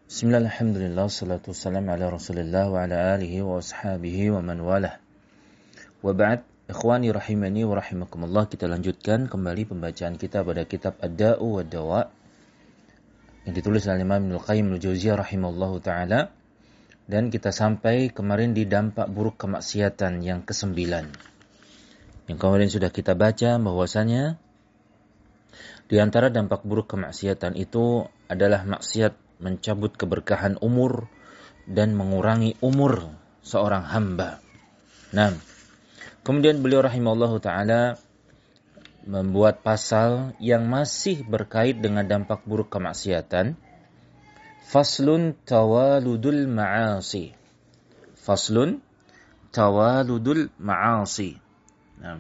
Bismillah, alhamdulillah, salatu wassalam ala rasulillah wa ala alihi wa ashabihi wa man walah. Wa ba'd, ikhwani rahimani wa rahimakumullah, kita lanjutkan kembali pembacaan kita pada kitab Ad-Da'u wa Dawa yang ditulis oleh Imam Ibnul Qayyim al-Jauziyah rahimallahu ta'ala. Dan kita sampai kemarin di dampak buruk kemaksiatan yang ke-9. Yang kemarin sudah kita baca bahwasanya di antara dampak buruk kemaksiatan itu adalah maksiat mencabut keberkahan umur dan mengurangi umur seorang hamba. Nah, kemudian beliau rahimahullahu ta'ala membuat pasal yang masih berkait dengan dampak buruk kemaksiatan. Faslun tawaludul ma'asi. Faslun tawaludul ma'asi. Nah,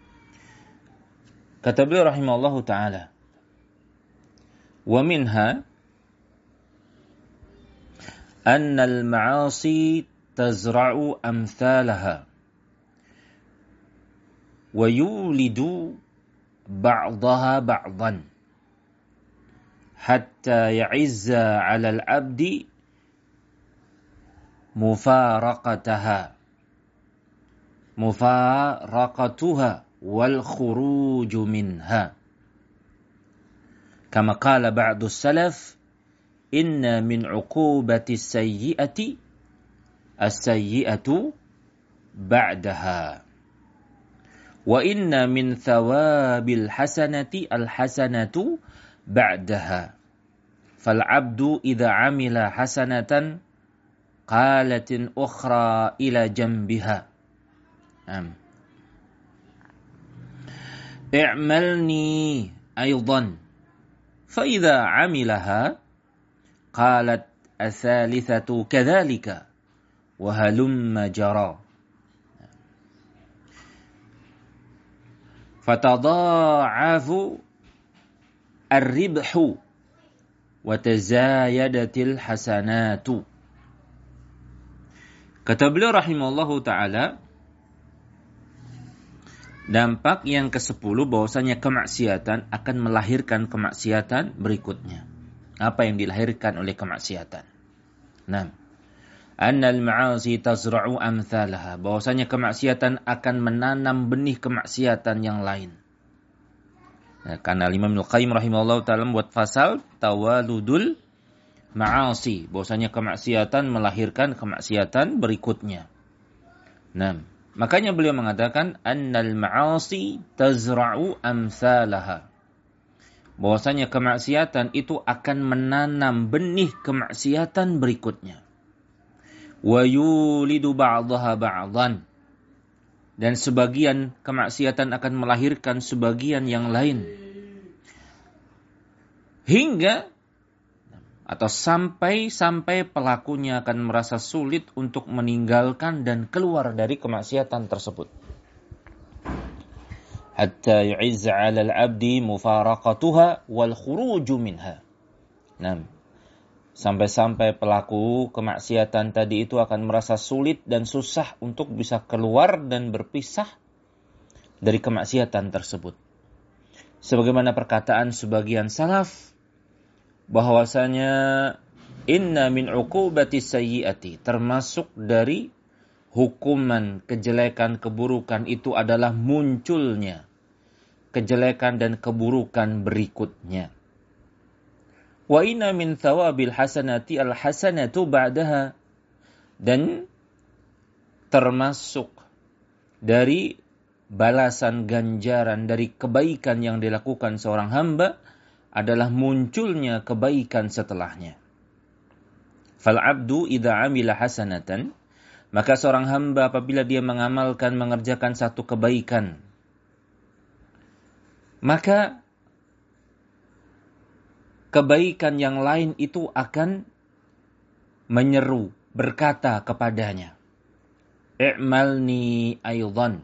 kata beliau rahimahullahu ta'ala, wa minha أن المعاصي تزرع أمثالها ويولد بعضها بعضا حتى يعز على العبد مفارقتها والخروج منها كما قال بعض السلف Inna min uqubati sayyi'ati as-sayyi'atu ba'daha. Wa inna min thawabil hasanati al-hasanatu ba'daha. Fal'abdu idha amila hasanatan qalatin ukhra ila jambiha. I'malni aydan. Fa idha amilaha قالت الثالثة كذلك وهلم جرى فتضاعف الربح وتزايدت الحسنات. Kata beliau rahimahullahu ta'ala, dampak yang ke-10 bahwasanya kemaksiatan akan melahirkan kemaksiatan berikutnya. Apa yang dilahirkan oleh kemaksiatan? Nah, annal ma'asi tazra'u amthalaha, bahwasanya kemaksiatan akan menanam benih kemaksiatan yang lain. Nah, karena Imam Ibnul Qayyim rahimahullah ta'ala membuat fasal tawaludul ma'asi, bahwasanya kemaksiatan melahirkan kemaksiatan berikutnya. Nah, makanya beliau mengatakan annal ma'asi tazra'u amthalaha, bahwasanya kemaksiatan itu akan menanam benih kemaksiatan berikutnya. Wa yulidu ba'daha ba'dan, dan sebagian kemaksiatan akan melahirkan sebagian yang lain. Hingga atau sampai pelakunya akan merasa sulit untuk meninggalkan dan keluar dari kemaksiatan tersebut. Hatta yu'izza 'ala al-'abdi mufaraqatuha wal khuruju minha. Nah, sampai pelaku kemaksiatan tadi itu akan merasa sulit dan susah untuk bisa keluar dan berpisah dari kemaksiatan tersebut. Sebagaimana perkataan sebagian salaf bahwasanya inna min 'uqubati sayyi'ati, termasuk dari hukuman kejelekan keburukan itu adalah munculnya kejelekan dan keburukan berikutnya. Wa inna min thawabil hasanati al-hasanatu ba'daha, dan termasuk dari balasan ganjaran dari kebaikan yang dilakukan seorang hamba adalah munculnya kebaikan setelahnya. Fal abdu idza amila hasanatan, maka seorang hamba apabila dia mengerjakan satu kebaikan, maka kebaikan yang lain itu akan menyeru, berkata kepadanya, i'malni aydan.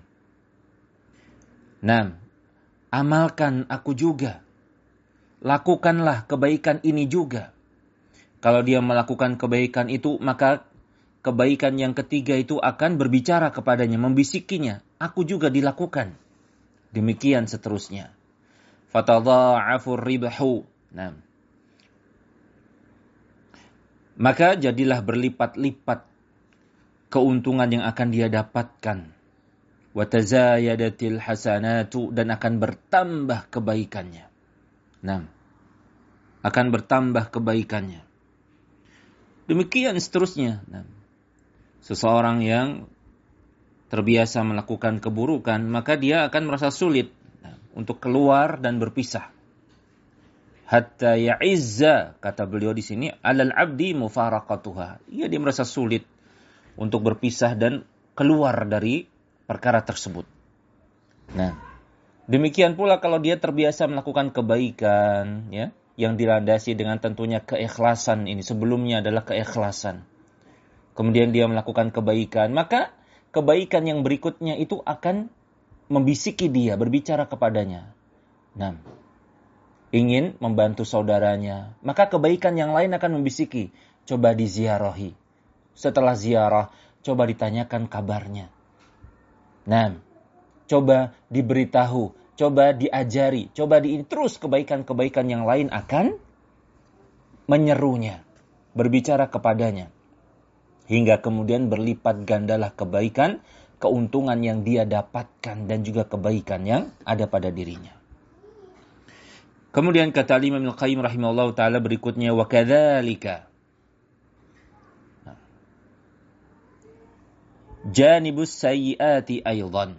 Nah, amalkan aku juga. Lakukanlah kebaikan ini juga. Kalau dia melakukan kebaikan itu, maka kebaikan yang ketiga itu akan berbicara kepadanya, membisikinya, aku juga dilakukan. Demikian seterusnya. Fatadha'afur ribhu. Nah, maka jadilah berlipat-lipat keuntungan yang akan dia dapatkan. Wa tazayadatil hasanatu, dan akan bertambah kebaikannya. Nah, akan bertambah kebaikannya. Demikian seterusnya. Nah, seseorang yang terbiasa melakukan keburukan, maka dia akan merasa sulit untuk keluar dan berpisah. Hatta ya'izza, kata beliau di sini, alal abdi mufaraqatuha. Dia merasa sulit untuk berpisah dan keluar dari perkara tersebut. Nah, demikian pula kalau dia terbiasa melakukan kebaikan, ya, yang dilandasi dengan tentunya keikhlasan. Ini sebelumnya adalah keikhlasan. Kemudian dia melakukan kebaikan, maka kebaikan yang berikutnya itu akan membisiki dia, berbicara kepadanya. Nah, ingin membantu saudaranya, maka kebaikan yang lain akan membisiki, coba diziarahi. Setelah ziarah, coba ditanyakan kabarnya. Nah, coba diberitahu, coba diajari, coba terus kebaikan-kebaikan yang lain akan menyerunya, berbicara kepadanya. Hingga kemudian berlipat gandalah kebaikan, keuntungan yang dia dapatkan dan juga kebaikan yang ada pada dirinya. Kemudian kata Imam Ibnu Qayyim rahimahullah ta'ala berikutnya, wa kadzalika janibus sayyiati aidan.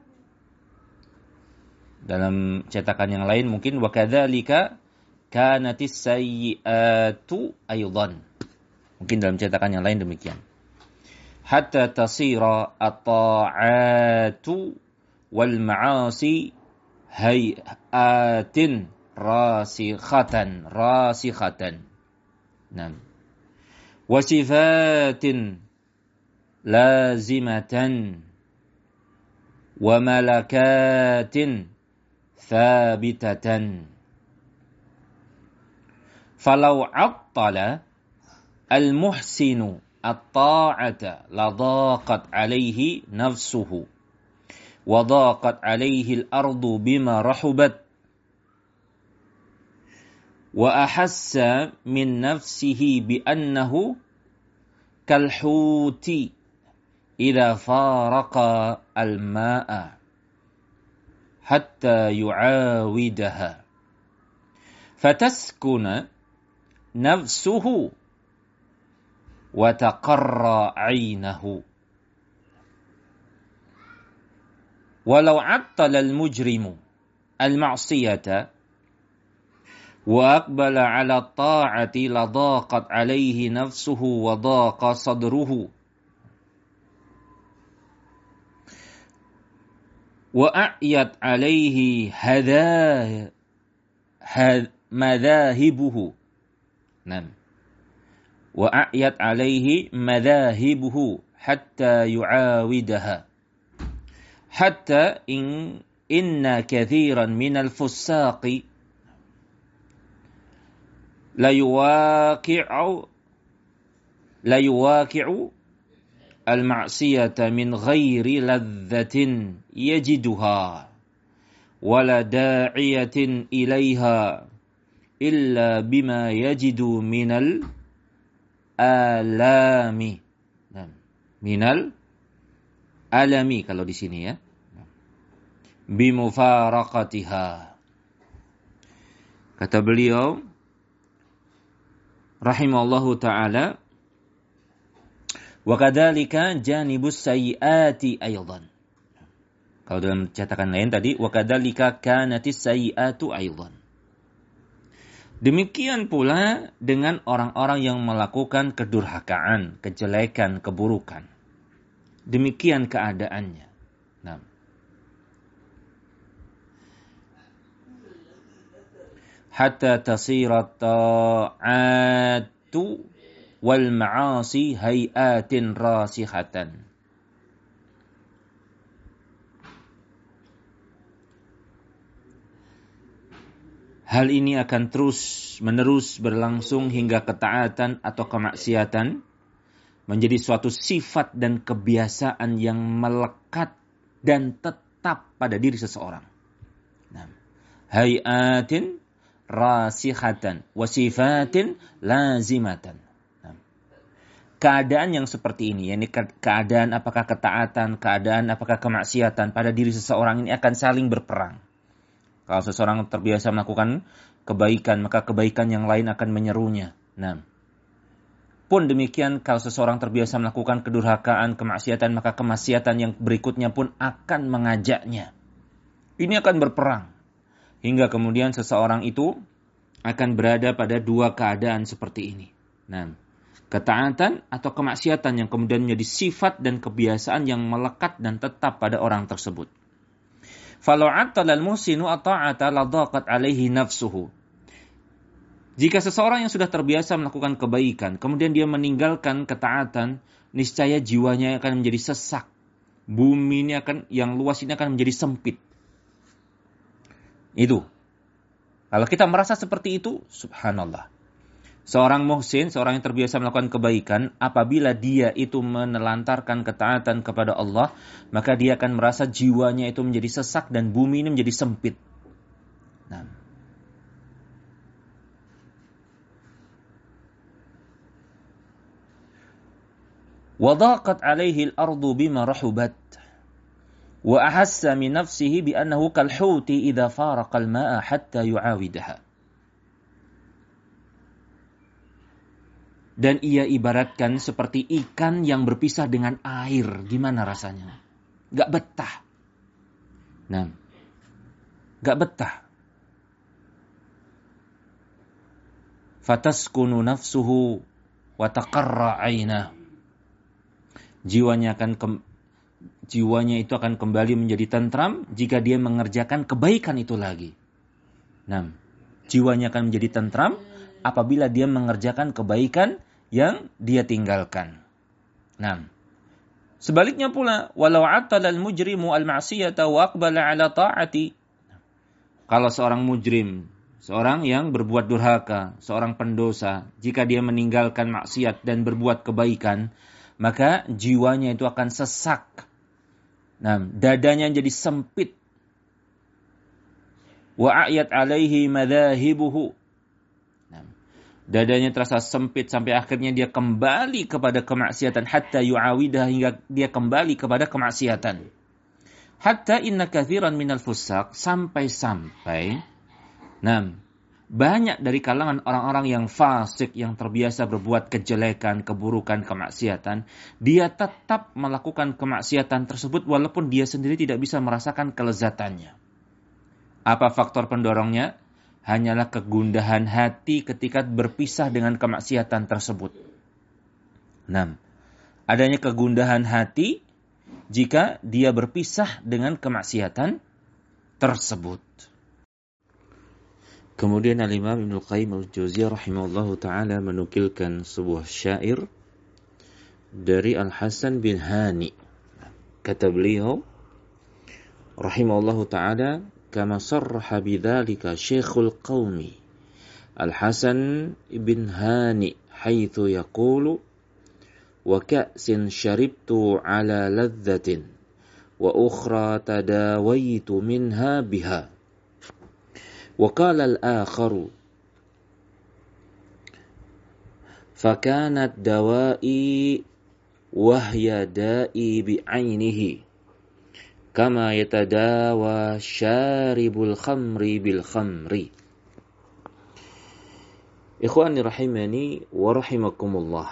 Dalam cetakan yang lain mungkin wa kadzalika kanatis sayyiatu aidan. Mungkin dalam cetakan yang lain demikian. Hatta tasira at-ta'atu wal ma'asi hayatin rasikhatan. Nah, wa sifatin lazimatan wa malakatin thabitatan. Falau attala al-muhsinu at-ta'ata ladaqat alaihi nafsuhu wa daqat alaihi al-ardu bima rahubat wa ahassa min nafsihi bi annahu kalhuti idza faraqa al-ma'a hatta yu'awidaha fataskuna nafsuhu wa taqarra 'ainahu. Walau 'attala al-mujrimu al-ma'siyata wa aqbala 'ala at-ta'ati la daqat 'alaihi nafsuhu wa daqa sadruhu wa a'yat 'alaihi madhahibuhu. Nam. Wa a'yat 'alaihi madhahibuhu hatta yu'awidaha. Hatta inna kathiran minal fussaqi la yuwaqi'u al-ma'siyata min ghairi ladzatin yajiduha wala da'iyatin ilaiha illa bima yajidu minal alami. Minal alami kalau di sini ya. Bimufaraqatiha. Kata beliau rahimallahu ta'ala, wa kadzalika janibus sayyiati aidan. Kalau dalam cetakan lain tadi, wa kadzalika kanatis sayyiatu aidan. Demikian pula dengan orang-orang yang melakukan kedurhakaan, kejelekan, keburukan. Demikian keadaannya. Nah. Hatta tasirat ta'atu wal ma'asi hayatin rasihatan. Hal ini akan terus-menerus berlangsung hingga ketaatan atau kemaksiatan menjadi suatu sifat dan kebiasaan yang melekat dan tetap pada diri seseorang. Nah, hayatin rasihatan wa sifatin lazimatan. Nah, keadaan yang seperti ini, yakni keadaan apakah ketaatan, keadaan apakah kemaksiatan pada diri seseorang ini akan saling berperang. Kalau seseorang terbiasa melakukan kebaikan, maka kebaikan yang lain akan menyerunya. Nah, pun demikian kalau seseorang terbiasa melakukan kedurhakaan, kemaksiatan, maka kemaksiatan yang berikutnya pun akan mengajaknya. Ini akan berperang. Hingga kemudian seseorang itu akan berada pada dua keadaan seperti ini. Nah, ketaatan atau kemaksiatan yang kemudian menjadi sifat dan kebiasaan yang melekat dan tetap pada orang tersebut. Falau attalal muhsinu ata'ata ladaqat alaihi nafsuhu. Jika seseorang yang sudah terbiasa melakukan kebaikan, kemudian dia meninggalkan ketaatan, niscaya jiwanya akan menjadi sesak. Bumi ini yang luas ini akan menjadi sempit. Itu. Kalau kita merasa seperti itu, subhanallah. Seorang muhsin, seorang yang terbiasa melakukan kebaikan, apabila dia itu menelantarkan ketaatan kepada Allah, maka dia akan merasa jiwanya itu menjadi sesak dan bumi ini menjadi sempit. Nah, وَضَاقَتْ عَلَيْهِ الْأَرْضُ بِمَا رَحُبَتْ وَأَحَسَّ مِنْ نَفْسِهِ بِأَنَّهُ كَالْحُوتِ إِذَا فَارَقَ الْمَاءَ حَتَّى يُعَاوِدَهَا. Dan ia ibaratkan seperti ikan yang berpisah dengan air. Gimana rasanya? Gak betah. Nah, gak betah. فَتَسْكُنُ نَفْسُهُ وَتَقَرَّ عَيْنَهُ. Jiwanya itu akan kembali menjadi tentram jika dia mengerjakan kebaikan itu lagi. Nah, jiwanya akan menjadi tentram apabila dia mengerjakan kebaikan yang dia tinggalkan. Nah, sebaliknya pula, walau atala al-mujrimu al-ma'siyata wa aqbala ala ta'ati. Kalau seorang mujrim, seorang yang berbuat durhaka, seorang pendosa, jika dia meninggalkan maksiat dan berbuat kebaikan, maka jiwanya itu akan sesak. Nah, dadanya jadi sempit. Wa a'yat alaihi madhahibuhu. Nah, dadanya terasa sempit sampai akhirnya dia kembali kepada kemaksiatan hatta yu'awidah, hingga dia kembali kepada kemaksiatan. Hatta inna katsiran minal fusaq, sampai-sampai banyak dari kalangan orang-orang yang fasik, yang terbiasa berbuat kejelekan, keburukan, kemaksiatan, dia tetap melakukan kemaksiatan tersebut walaupun dia sendiri tidak bisa merasakan kelezatannya. Apa faktor pendorongnya? Hanyalah kegundahan hati ketika berpisah dengan kemaksiatan tersebut. Nah, adanya kegundahan hati jika dia berpisah dengan kemaksiatan tersebut. Kemudian Al-Imam Ibnu Qayyim Al-Jauziyah rahimahullahu ta'ala menukilkan sebuah syair dari Al-Hasan bin Hani. Kata beliau rahimahullahu ta'ala, kama sarraha bidzalika Syekhul Qaumi Al-Hasan bin Hani haitsu yaqulu wa ka'sin syaribtu ala ladzatin wa ukhra tadawaitu minha biha. وقال الآخر فكانت دوائي وهي دائي بعينه كما يتداوى شارب الخمر بالخمر. Ikhwani rahimani wa rahimakumullah.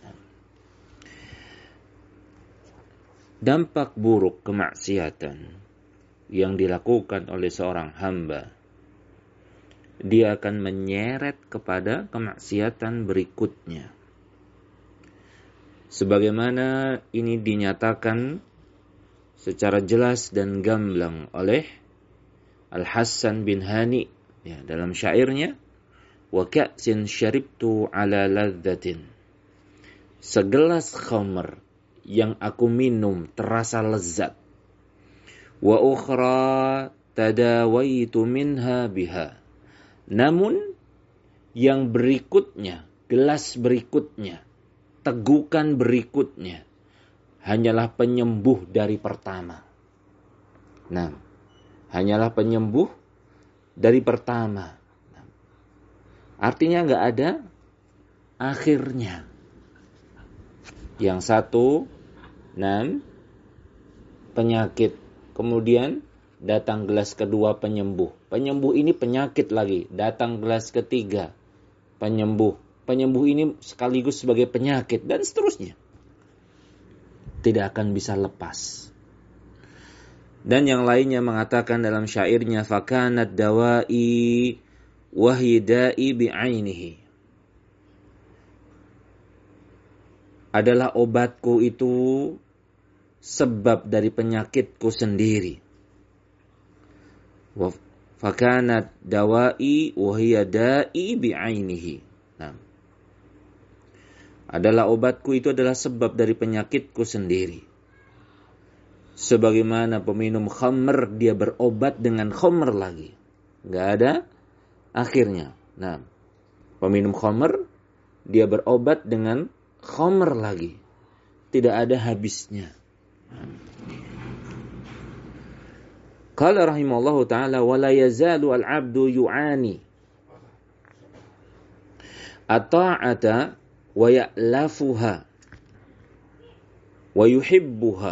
Dampak buruk kemaksiatan yang dilakukan oleh seorang hamba, dia akan menyeret kepada kemaksiatan berikutnya. Sebagaimana ini dinyatakan secara jelas dan gamblang oleh Al-Hasan bin Hani dalam syairnya, wa ka'sin syaribtu ala ladzatin. Segelas khamr yang aku minum terasa lezat. Wa ukhra tadawaitu minha biha. Namun yang berikutnya, gelas berikutnya, tegukan berikutnya hanyalah penyembuh dari pertama. Nah, hanyalah penyembuh dari pertama. Artinya nggak ada akhirnya. Yang satu, penyakit. Kemudian datang gelas kedua, penyembuh. Penyembuh ini penyakit lagi. Datang gelas ketiga, penyembuh. Penyembuh ini sekaligus sebagai penyakit dan seterusnya. Tidak akan bisa lepas. Dan yang lainnya mengatakan dalam syairnya, fakanat dawai wahidai bi'ainihi. Adalah obatku itu sebab dari penyakitku sendiri. Fakanat dawai wahidai bi'ainihi. Nah, adalah obatku itu adalah sebab dari penyakitku sendiri. Sebagaimana peminum khamr, dia berobat dengan khamr lagi. Nggak ada akhirnya. Nah, peminum khamr, dia berobat dengan khamr lagi. Tidak ada habisnya. Qala rahimallahu ta'ala, وَلَا يَزَالُ الْعَبْدُ يُعَانِي الطَّاعَةَ وَيَأْلَفُهَا وَيُحِبُّهَا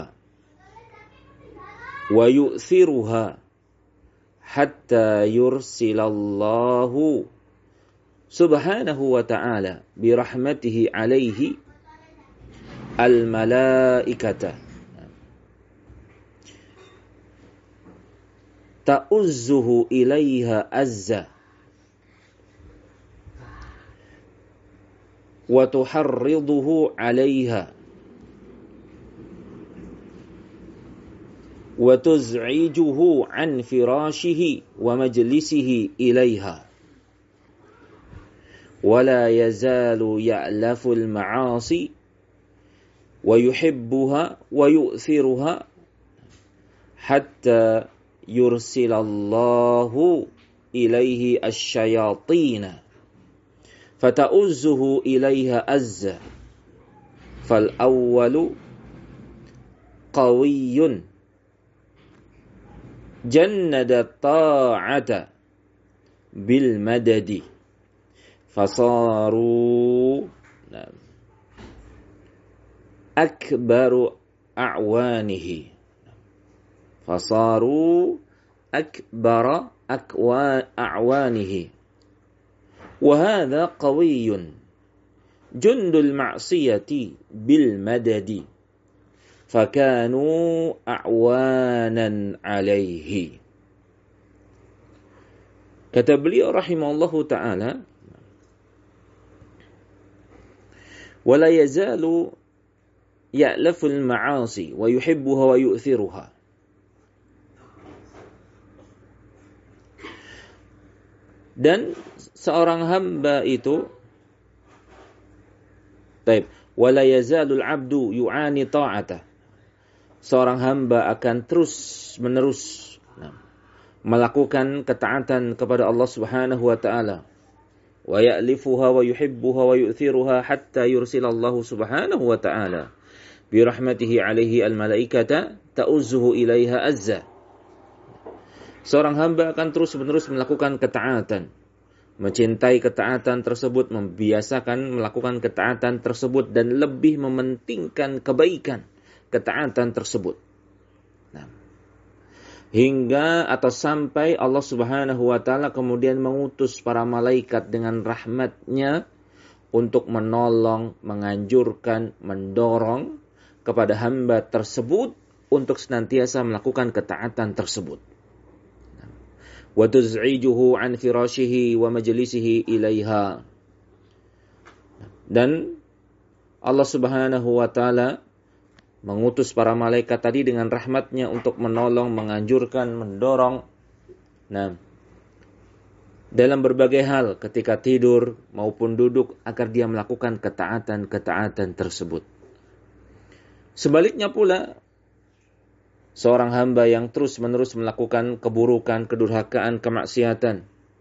وَيُؤْثِرُهَا حَتَّى يُرْسِلَ اللَّهُ سُبْحَانَهُ وَتَعَالَى بِرَحْمَتِهِ عَلَيْهِ الْمَلَائِكَةَ تَؤُزُّهُ إِلَيْهَا أَزَّةً وَتُحَرِّضُهُ عَلَيْهَا وَتُزْعِجُهُ عَنْ فِرَاشِهِ وَمَجْلِسِهِ إِلَيْهَا وَلَا يَزَالُ يَأْلَفُ الْمَعَاصِي وَيُحِبُّهَا وَيُؤْثِرُهَا حَتَّى يُرْسِلَ اللَّهُ إِلَيْهِ الشَّيَاطِينَ فَتَؤُزُّهُ إِلَيْهَا أَزَّةً فَالْأَوَّلُ قَوِيٌّ جَنَّدَ الطَّاعَةَ بِالْمَدَدِ فَصَارُوا أَكْبَرُ أَعْوَانِهِ فَصَارُوا أَكْبَرَ أَعْوَانِهِ وَهَذَا قَوِيٌّ جُنْدُ الْمَعْصِيَةِ بِالْمَدَدِ فَكَانُوا أَعْوَانًا عَلَيْهِ. Kata beliau rahimahullahu ta'ala, وَلَا يَزَالُ يَأْلَفُ الْمَعَاصِي وَيُحِبُّهَا وَيُؤْثِرُهَا. Dan seorang hamba itu, وَلَا يَزَالُ الْعَبْدُ يُعَانِي طَاعَتَهُ. Seorang hamba akan terus-menerus melakukan ketaatan kepada Allah Subhanahu wa ta'ala. Wa ya'lifuha wa yuhibbuha wa yu'thiruha hatta yursilallahu Subhanahu wa ta'ala bi rahmatihi 'alaihi al-malaikata ta'uzzuhu ilaiha azza. Seorang hamba akan terus-menerus melakukan ketaatan, mencintai ketaatan tersebut, membiasakan melakukan ketaatan tersebut dan lebih mementingkan kebaikan ketaatan tersebut. Hingga atau sampai Allah Subhanahu wa ta'ala kemudian mengutus para malaikat dengan rahmatnya untuk menolong, menganjurkan, mendorong kepada hamba tersebut untuk senantiasa melakukan ketaatan tersebut. Wa tuz'ijuhu an firashihi wa majlisihi ilaiha. Dan Allah Subhanahu wa ta'ala mengutus para malaikat tadi dengan rahmatnya untuk menolong, menganjurkan, mendorong. Dalam berbagai hal ketika tidur maupun duduk agar dia melakukan ketaatan-ketaatan tersebut. Sebaliknya pula, seorang hamba yang terus-menerus melakukan keburukan, kedurhakaan, kemaksiatan.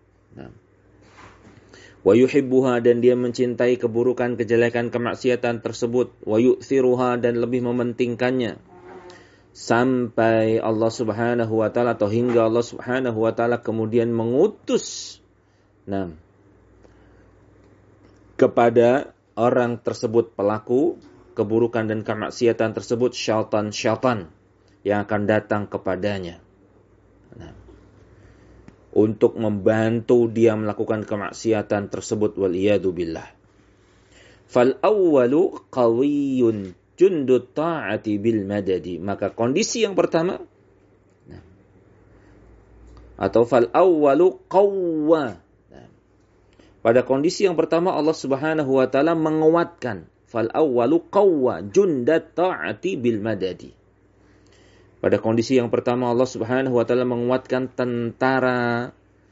Wa yuhibbuha, dan dia mencintai keburukan, kejelekan, kemaksiatan tersebut. Wa yu'thiruha, dan lebih mementingkannya. Sampai Allah Subhanahu wa ta'ala atau hingga Allah Subhanahu wa ta'ala kemudian mengutus kepada orang tersebut pelaku keburukan dan kemaksiatan tersebut syaitan yang akan datang kepadanya. Nah, untuk membantu dia melakukan kemaksiatan tersebut, waliyadu billah. Fal awwalu qawiyyun jundut ta'ati bil madadi. Maka kondisi yang pertama, atau fal awwalu qawwa. Pada kondisi yang pertama Allah Subhanahu wa taala menguatkan. Fal awwalu qawwa jundat ta'ati bil madadi. Pada kondisi yang pertama Allah Subhanahu wa taala menguatkan tentara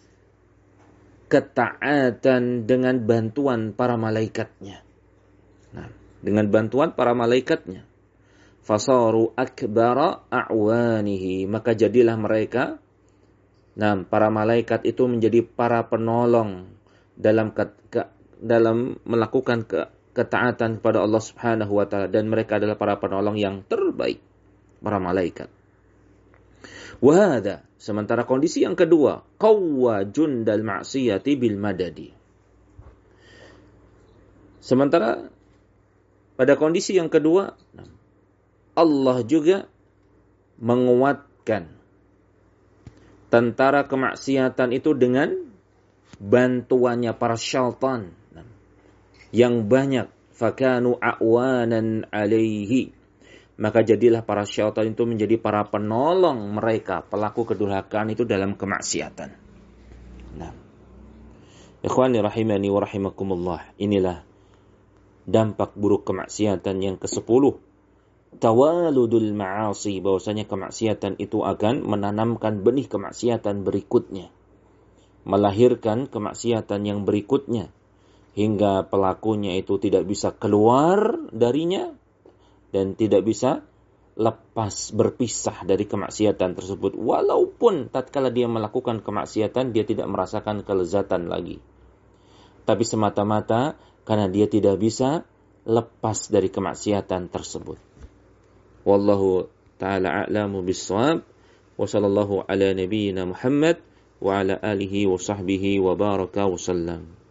ketaatan dengan bantuan para malaikatnya. Nah, dengan bantuan para malaikatnya. Fasaru akbara a'wanihi. Maka jadilah mereka, para malaikat itu menjadi para penolong dalam melakukan ketaatan kepada Allah Subhanahu wa taala, dan mereka adalah para penolong yang terbaik, para malaikat. Wahada, sementara kondisi yang kedua, qawwa jundal ma'siyati bil madadi. Sementara pada kondisi yang kedua, Allah juga menguatkan tentara kemaksiatan itu dengan bantuannya para syaitan yang banyak. Fakanu a'wanan alaihi. Maka jadilah para syaitan itu menjadi para penolong mereka, pelaku kedurhakaan itu dalam kemaksiatan. Nah, ikhwani rahimani wa rahimakumullah, inilah dampak buruk kemaksiatan yang ke-10. Tawaludul ma'asi, bahwasanya kemaksiatan itu akan menanamkan benih kemaksiatan berikutnya, melahirkan kemaksiatan yang berikutnya, hingga pelakunya itu tidak bisa keluar darinya dan tidak bisa lepas berpisah dari kemaksiatan tersebut. Walaupun tatkala dia melakukan kemaksiatan dia tidak merasakan kelezatan lagi, tapi semata-mata karena dia tidak bisa lepas dari kemaksiatan tersebut. Wallahu ta'ala a'lamu bis-shawab. Wa sallallahu ala nabiyyina Muhammad wa ala alihi wa sahbihi wa baraka wa sallam.